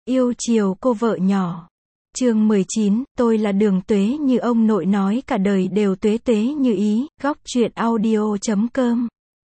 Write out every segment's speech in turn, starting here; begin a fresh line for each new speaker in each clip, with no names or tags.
Yêu chiều cô vợ nhỏ. Chương 19, tôi là Đường Tuế như ông nội nói cả đời đều tuế tuế như ý, góc truyện audio.com.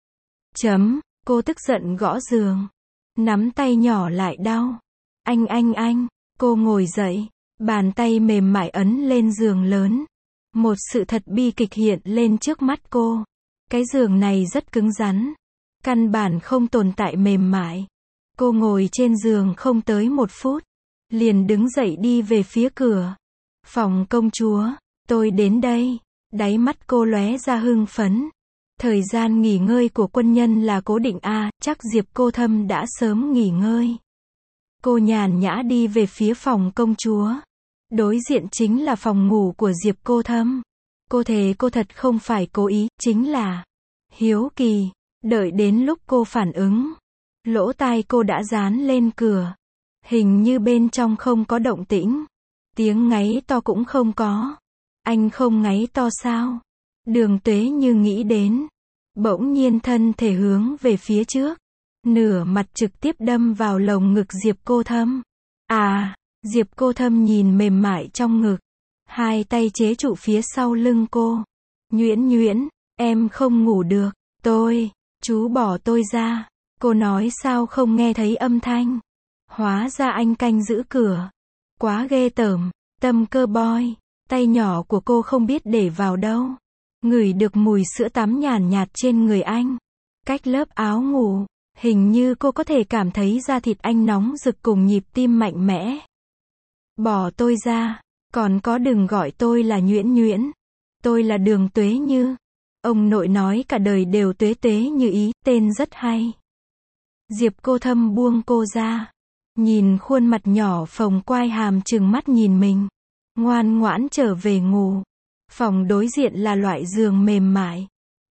Cô tức giận gõ giường. Nắm tay nhỏ lại đau. Anh, cô ngồi dậy. Bàn tay mềm mại ấn lên giường lớn. Một sự thật bi kịch hiện lên trước mắt cô. Cái giường này rất cứng rắn. Căn bản không tồn tại mềm mại. Cô ngồi trên giường không tới 1 phút. Liền đứng dậy đi về phía cửa. Phòng công chúa, tôi đến đây. Đáy mắt cô lóe ra hưng phấn. Thời gian nghỉ ngơi của quân nhân là cố định chắc Diệp Cô Thâm đã sớm nghỉ ngơi. Cô nhàn nhã đi về phía phòng công chúa. Đối diện chính là phòng ngủ của Diệp Cô Thâm. Cô thề cô thật không phải cố ý, chính là hiếu kỳ. Đợi đến lúc cô phản ứng, lỗ tai cô đã dán lên cửa. Hình như bên trong không có động tĩnh. Tiếng ngáy to cũng không có. Anh không ngáy to sao? Đường Tuế như nghĩ đến. Bỗng nhiên thân thể hướng về phía trước. Nửa mặt trực tiếp đâm vào lồng ngực Diệp Cô Thâm. Diệp Cô Thâm nhìn mềm mại trong ngực. Hai tay chế trụ phía sau lưng cô. Nhuyễn, em không ngủ được. Chú bỏ tôi ra. Cô nói sao không nghe thấy âm thanh. Hóa ra anh canh giữ cửa. Quá ghê tởm. Tâm cơ boy. Tay nhỏ của cô không biết để vào đâu. Ngửi được mùi sữa tắm nhàn nhạt trên người anh. Cách lớp áo ngủ. Hình như cô có thể cảm thấy da thịt anh nóng rực cùng nhịp tim mạnh mẽ. Bỏ tôi ra. Còn có đừng gọi tôi là Nhuyễn. Tôi là Đường Tuế Như. Ông nội nói cả đời đều tuế tuế như ý, tên rất hay. Diệp Cô Thâm buông cô ra. Nhìn khuôn mặt nhỏ phồng quai hàm trừng mắt nhìn mình. Ngoan ngoãn trở về ngủ. Phòng đối diện là loại giường mềm mại.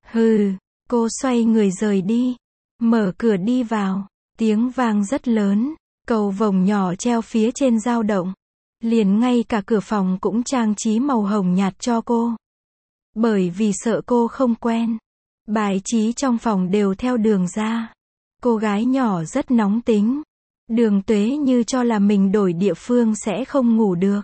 Cô xoay người rời đi. Mở cửa đi vào. Tiếng vang rất lớn. Cầu vồng nhỏ treo phía trên dao động. Liền ngay cả cửa phòng cũng trang trí màu hồng nhạt cho cô. Bởi vì sợ cô không quen. Bài trí trong phòng đều theo đường ra. Cô gái nhỏ rất nóng tính. Đường Tuế Như cho là mình đổi địa phương sẽ không ngủ được.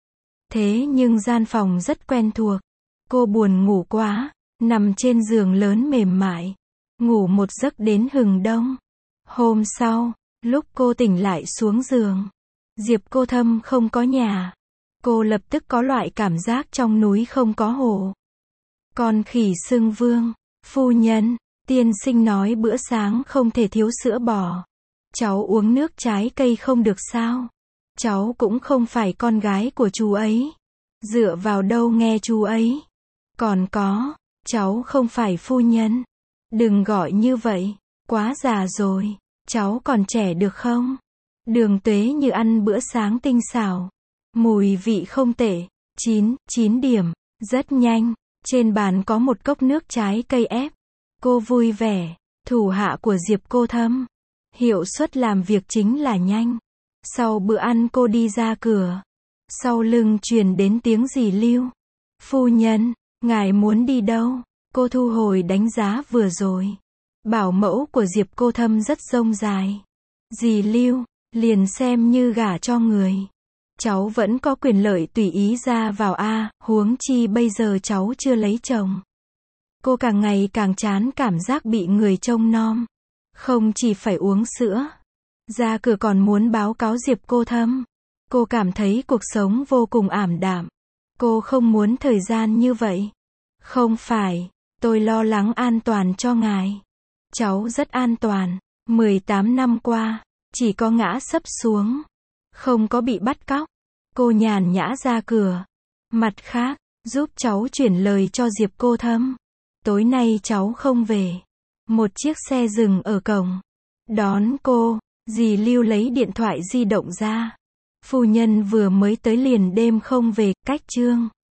Thế nhưng gian phòng rất quen thuộc. Cô buồn ngủ quá. Nằm trên giường lớn mềm mại. Ngủ một giấc đến hừng đông. Hôm sau, lúc cô tỉnh lại xuống giường. Diệp Cô Thâm không có nhà. Cô lập tức có loại cảm giác trong núi không có hổ. Con khỉ xưng vương. Phu nhân, tiên sinh nói bữa sáng không thể thiếu sữa bò. Cháu uống nước trái cây không được sao? Cháu cũng không phải con gái của chú ấy. Dựa vào đâu nghe chú ấy? Còn có, cháu không phải phu nhân. Đừng gọi như vậy, quá già rồi. Cháu còn trẻ được không? Đường Tuế Như ăn bữa sáng tinh xảo. Mùi vị không tệ. 9 điểm. Rất nhanh. Trên bàn có một cốc nước trái cây ép. Cô vui vẻ. Thủ hạ của Diệp Cô Thâm. Hiệu suất làm việc chính là nhanh. Sau bữa ăn cô đi ra cửa. Sau lưng truyền đến tiếng dì Lưu. Phu nhân, ngài muốn đi đâu? Cô thu hồi đánh giá vừa rồi. Bảo mẫu của Diệp Cô Thâm rất rông dài. Dì Lưu, liền xem như gả cho người. Cháu vẫn có quyền lợi tùy ý ra vào huống chi bây giờ cháu chưa lấy chồng. Cô càng ngày càng chán cảm giác bị người trông nom. Không chỉ phải uống sữa. Ra cửa còn muốn báo cáo Diệp Cô Thâm. Cô cảm thấy cuộc sống vô cùng ảm đạm. Cô không muốn thời gian như vậy. Không phải, tôi lo lắng an toàn cho ngài. Cháu rất an toàn. 18 năm qua, chỉ có ngã sấp xuống. Không có bị bắt cóc. Cô nhàn nhã ra cửa. Mặt khác, giúp cháu chuyển lời cho Diệp Cô Thâm. Tối nay cháu không về. Một chiếc xe dừng ở cổng. Đón cô, dì Lưu lấy điện thoại di động ra. Phu nhân vừa mới tới liền đêm không về, cách chương.